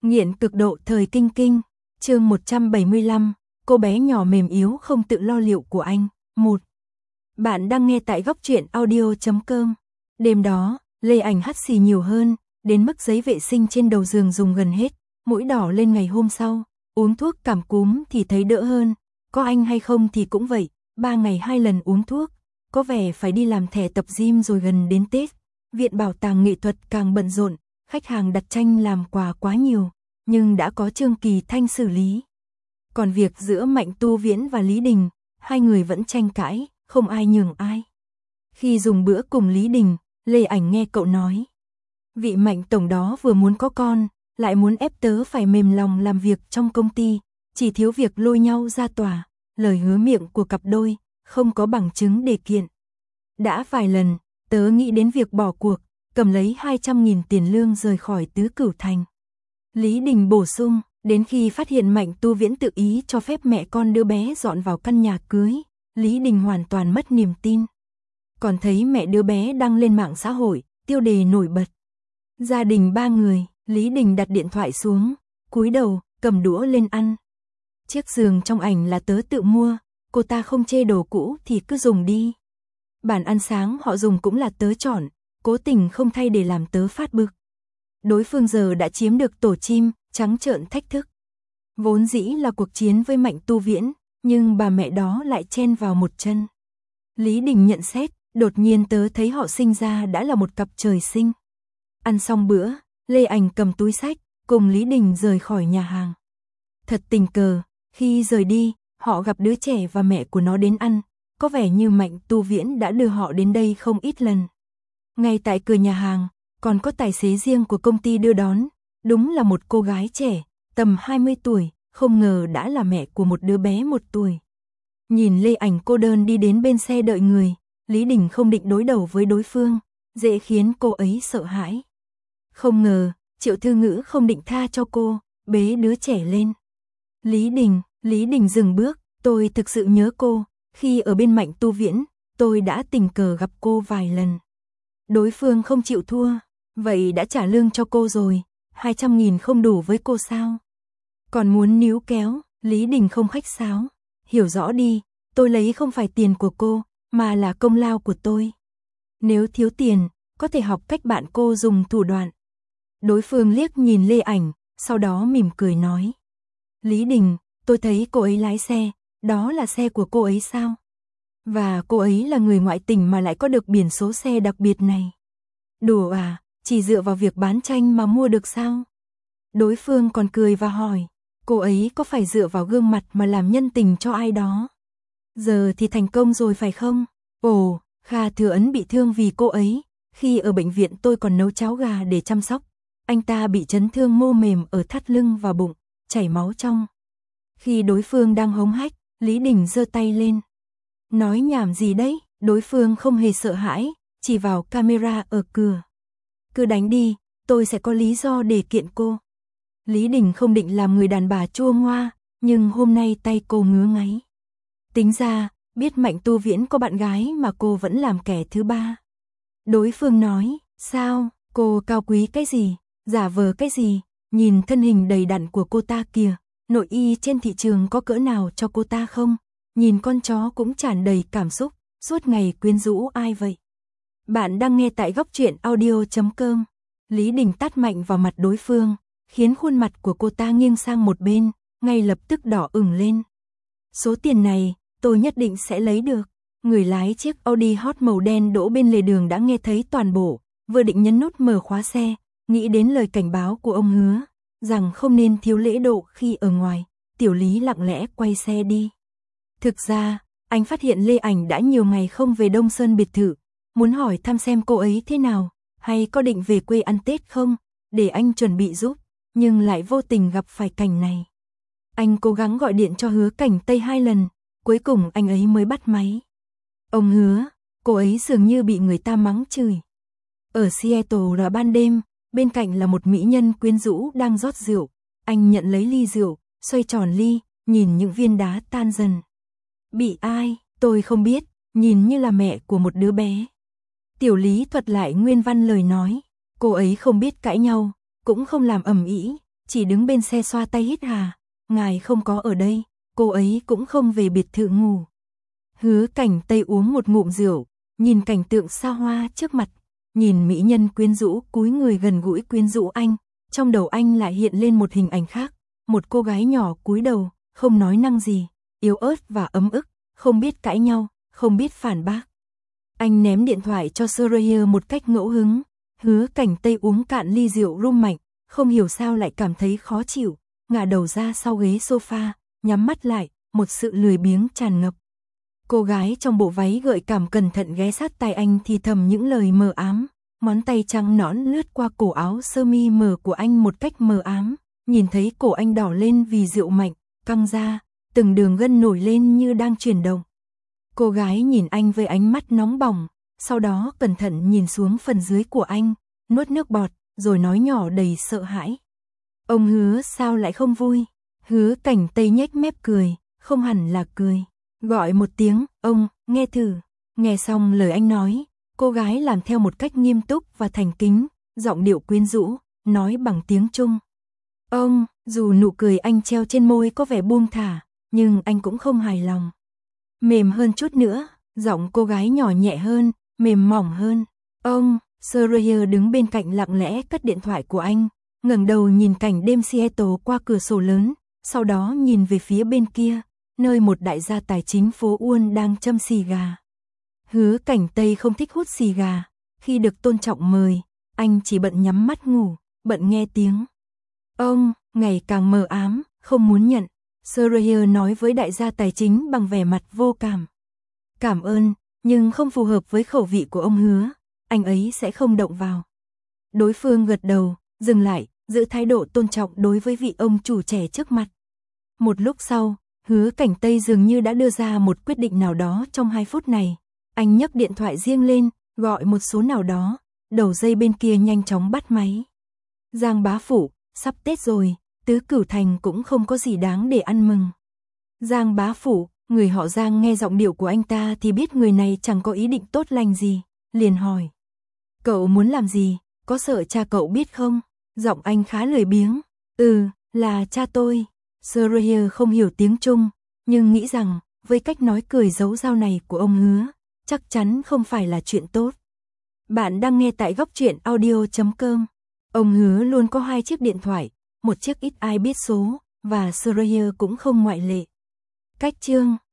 Nghiện cực độ thời kinh kinh, chương 175, cô bé nhỏ mềm yếu không tự lo liệu của anh, 1. Bạn đang nghe tại góc truyện audio.com. Đêm đó, Lê Ảnh hắt xì nhiều hơn, đến mức giấy vệ sinh trên đầu giường dùng gần hết, mũi đỏ lên ngày hôm sau, uống thuốc cảm cúm thì thấy đỡ hơn, có anh hay không thì cũng vậy, 3 ngày 2 lần uống thuốc, có vẻ phải đi làm thẻ tập gym rồi gần đến Tết, Viện Bảo tàng Nghệ thuật càng bận rộn, khách hàng đặt tranh làm quà quá nhiều, nhưng đã có Trương Kỳ Thanh xử lý. Còn việc giữa Mạnh Tu Viễn và Lý Đình, hai người vẫn tranh cãi, không ai nhường ai. Khi dùng bữa cùng Lý Đình, Lê Ảnh nghe cậu nói. Vị Mạnh tổng đó vừa muốn có con, lại muốn ép tớ phải mềm lòng làm việc trong công ty, chỉ thiếu việc lôi nhau ra tòa, lời hứa miệng của cặp đôi, không có bằng chứng để kiện. Đã vài lần, tớ nghĩ đến việc bỏ cuộc, cầm lấy 200.000 tiền lương rời khỏi Tứ Cửu Thành. Lý Đình bổ sung, đến khi phát hiện Mạnh Tu Viễn tự ý cho phép mẹ con đứa bé dọn vào căn nhà cưới, Lý Đình hoàn toàn mất niềm tin. Còn thấy mẹ đứa bé đăng lên mạng xã hội, tiêu đề nổi bật. Gia đình 3 người, Lý Đình đặt điện thoại xuống, cúi đầu, cầm đũa lên ăn. Chiếc giường trong ảnh là tớ tự mua, cô ta không chê đồ cũ thì cứ dùng đi. Bàn ăn sáng họ dùng cũng là tớ chọn, cố tình không thay để làm tớ phát bực. Đối phương giờ đã chiếm được tổ chim, trắng trợn thách thức. Vốn dĩ là cuộc chiến với Mạnh Tu Viễn, nhưng bà mẹ đó lại chen vào một chân. Lý Đình nhận xét, đột nhiên tớ thấy họ sinh ra đã là một cặp trời sinh. Ăn xong bữa, Lê Ảnh cầm túi xách, cùng Lý Đình rời khỏi nhà hàng. Thật tình cờ, khi rời đi, họ gặp đứa trẻ và mẹ của nó đến ăn, có vẻ như Mạnh Tu Viễn đã đưa họ đến đây không ít lần. Ngay tại cửa nhà hàng, còn có tài xế riêng của công ty đưa đón, đúng là một cô gái trẻ, tầm 20 tuổi, không ngờ đã là mẹ của một đứa bé 1 tuổi. Nhìn Lê Ảnh cô đơn đi đến bên xe đợi người, Lý Đình không định đối đầu với đối phương, dễ khiến cô ấy sợ hãi. Không ngờ, Triệu Thư Ngữ không định tha cho cô, bế đứa trẻ lên. Lý Đình dừng bước, tôi thực sự nhớ cô, khi ở bên Mạnh Tu Viễn, tôi đã tình cờ gặp cô vài lần. Đối phương không chịu thua, vậy đã trả lương cho cô rồi, 200.000 không đủ với cô sao? Còn muốn níu kéo, Lý Đình không khách sáo, hiểu rõ đi, tôi lấy không phải tiền của cô, mà là công lao của tôi. Nếu thiếu tiền, có thể học cách bạn cô dùng thủ đoạn. Đối phương liếc nhìn Lê Ảnh, sau đó mỉm cười nói. Lý Đình, tôi thấy cô ấy lái xe, đó là xe của cô ấy sao? Và cô ấy là người ngoại tỉnh mà lại có được biển số xe đặc biệt này. Đùa à, chỉ dựa vào việc bán tranh mà mua được sao? Đối phương còn cười và hỏi, cô ấy có phải dựa vào gương mặt mà làm nhân tình cho ai đó? Giờ thì thành công rồi phải không? Ồ, Kha Thừa Ấn bị thương vì cô ấy, khi ở bệnh viện tôi còn nấu cháo gà để chăm sóc. Anh ta bị chấn thương mô mềm ở thắt lưng và bụng, chảy máu trong. Khi đối phương đang hống hách, Lý Đình giơ tay lên. Nói nhảm gì đấy, đối phương không hề sợ hãi, chỉ vào camera ở cửa. Cứ đánh đi, tôi sẽ có lý do để kiện cô. Lý Đình không định làm người đàn bà chua ngoa, nhưng hôm nay tay cô ngứa ngáy. Tính ra, biết Mạnh Tu Viễn có bạn gái mà cô vẫn làm kẻ thứ ba. Đối phương nói, sao, cô cao quý cái gì, giả vờ cái gì, nhìn thân hình đầy đặn của cô ta kìa, nội y trên thị trường có cỡ nào cho cô ta không? Nhìn con chó cũng tràn đầy cảm xúc, suốt ngày quyến rũ ai vậy? Bạn đang nghe tại góc truyện audio.com. Lý Đình tát mạnh vào mặt đối phương, khiến khuôn mặt của cô ta nghiêng sang một bên, ngay lập tức đỏ ửng lên. Số tiền này, tôi nhất định sẽ lấy được. Người lái chiếc Audi Hot màu đen đỗ bên lề đường đã nghe thấy toàn bộ, vừa định nhấn nút mở khóa xe, nghĩ đến lời cảnh báo của ông Hứa, rằng không nên thiếu lễ độ khi ở ngoài, Tiểu Lý lặng lẽ quay xe đi. Thực ra, anh phát hiện Lê Ảnh đã nhiều ngày không về Đông Sơn biệt thự, muốn hỏi thăm xem cô ấy thế nào, hay có định về quê ăn Tết không, để anh chuẩn bị giúp, nhưng lại vô tình gặp phải cảnh này. Anh cố gắng gọi điện cho Hứa Cảnh Tây 2 lần, cuối cùng anh ấy mới bắt máy. Ông Hứa, cô ấy dường như bị người ta mắng chửi. Ở Seattle là ban đêm, bên cạnh là một mỹ nhân quyến rũ đang rót rượu, anh nhận lấy ly rượu, xoay tròn ly, nhìn những viên đá tan dần. Bị ai, tôi không biết, nhìn như là mẹ của một đứa bé. Tiểu Lý thuật lại nguyên văn lời nói, cô ấy không biết cãi nhau, cũng không làm ầm ĩ, chỉ đứng bên xe xoa tay hít hà. Ngài không có ở đây, cô ấy cũng không về biệt thự ngủ. Hứa Cảnh Tây uống một ngụm rượu, nhìn cảnh tượng xa hoa trước mặt, nhìn mỹ nhân quyến rũ cúi người gần gũi quyến rũ anh, trong đầu anh lại hiện lên một hình ảnh khác, một cô gái nhỏ cúi đầu, không nói năng gì, yếu ớt và ấm ức, không biết cãi nhau, không biết phản bác. Anh ném điện thoại cho Soraya một cách ngẫu hứng, Hứa Cảnh Tây uống cạn ly rượu rum mạnh, không hiểu sao lại cảm thấy khó chịu, ngả đầu ra sau ghế sofa, nhắm mắt lại, một sự lười biếng tràn ngập. Cô gái trong bộ váy gợi cảm cẩn thận ghé sát tai anh thì thầm những lời mờ ám, ngón tay trắng nõn lướt qua cổ áo sơ mi mờ của anh một cách mờ ám, nhìn thấy cổ anh đỏ lên vì rượu mạnh, căng ra, từng đường gân nổi lên như đang chuyển động. Cô gái nhìn anh với ánh mắt nóng bỏng, sau đó cẩn thận nhìn xuống phần dưới của anh, nuốt nước bọt, rồi nói nhỏ đầy sợ hãi. Ông Hứa sao lại không vui? Hứa Cảnh Tây nhếch mép cười, không hẳn là cười. Gọi một tiếng, ông, nghe thử. Nghe xong lời anh nói, cô gái làm theo một cách nghiêm túc và thành kính, giọng điệu quyến rũ, nói bằng tiếng Trung. Ông, dù nụ cười anh treo trên môi có vẻ buông thả, nhưng anh cũng không hài lòng. Mềm hơn chút nữa, giọng cô gái nhỏ nhẹ hơn, mềm mỏng hơn. Ông, Soraya đứng bên cạnh lặng lẽ cất điện thoại của anh, ngẩng đầu nhìn cảnh đêm Seattle qua cửa sổ lớn, sau đó nhìn về phía bên kia, nơi một đại gia tài chính phố Uôn đang châm xì gà. Hứa Cảnh Tây không thích hút xì gà, khi được tôn trọng mời, anh chỉ bận nhắm mắt ngủ, bận nghe tiếng. Ông, ngày càng mờ ám, không muốn nhận. Soraya nói với đại gia tài chính bằng vẻ mặt vô cảm. Cảm ơn, nhưng không phù hợp với khẩu vị của ông Hứa, anh ấy sẽ không động vào. Đối phương gật đầu, dừng lại, giữ thái độ tôn trọng đối với vị ông chủ trẻ trước mặt. Một lúc sau, Hứa Cảnh Tây dường như đã đưa ra một quyết định nào đó trong 2 phút này. Anh nhấc điện thoại riêng lên, gọi một số nào đó, đầu dây bên kia nhanh chóng bắt máy. Giang bá phụ, sắp Tết rồi, Tứ Cửu Thành cũng không có gì đáng để ăn mừng. Giang bá phụ, người họ Giang nghe giọng điệu của anh ta thì biết người này chẳng có ý định tốt lành gì, liền hỏi. Cậu muốn làm gì, có sợ cha cậu biết không? Giọng anh khá lười biếng. Là cha tôi. Soraya không hiểu tiếng Trung, nhưng nghĩ rằng, với cách nói cười giấu dao này của ông Hứa, chắc chắn không phải là chuyện tốt. Bạn đang nghe tại góc truyện audio.com. Ông Hứa luôn có 2 chiếc điện thoại, một chiếc ít ai biết số, và Soraya cũng không ngoại lệ. Cách chương